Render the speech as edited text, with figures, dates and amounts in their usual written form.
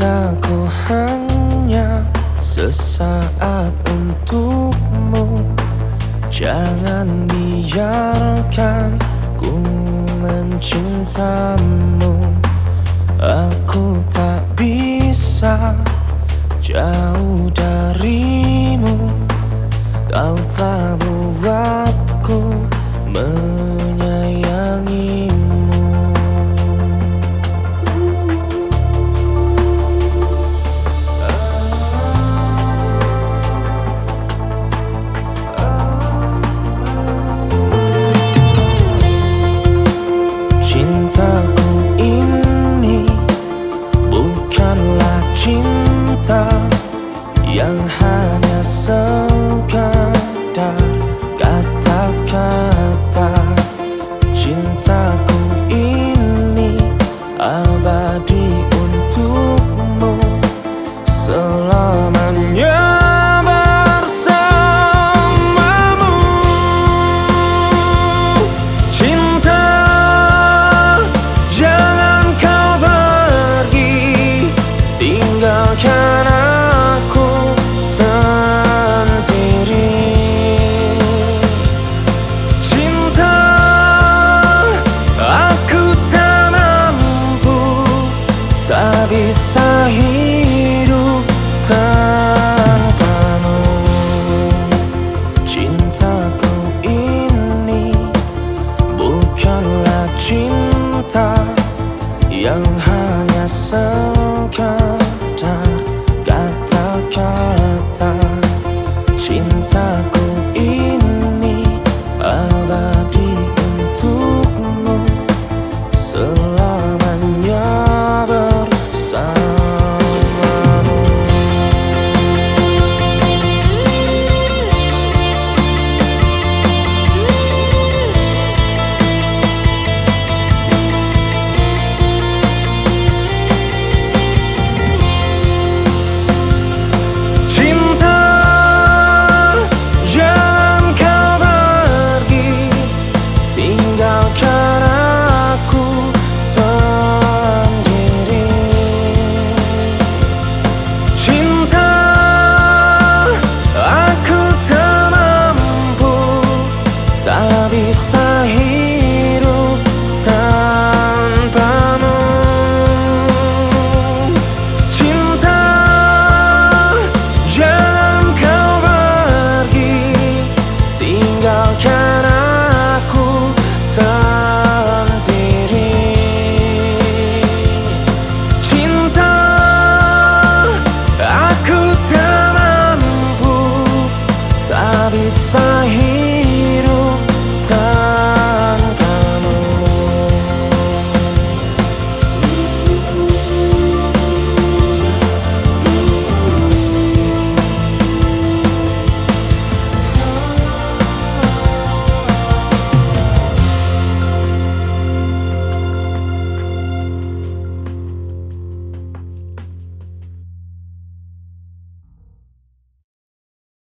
Jika ku hanya sesaat untukmu, jangan biarkan ku mencintamu. Aku tak bisa jauh darimu, kau telah buatku menyayangimu. Cintaku ini bukanlah cinta yang hanya sekadar kata-kata. Cintaku ini abadi untukmu, selamanya bersamamu. Cinta, jangan kau pergi, tinggalkan aku sendiri. Cinta, aku tak mampu, tak bisa hidup tanpamu. Cintaku ini bukanlah cinta yang hanya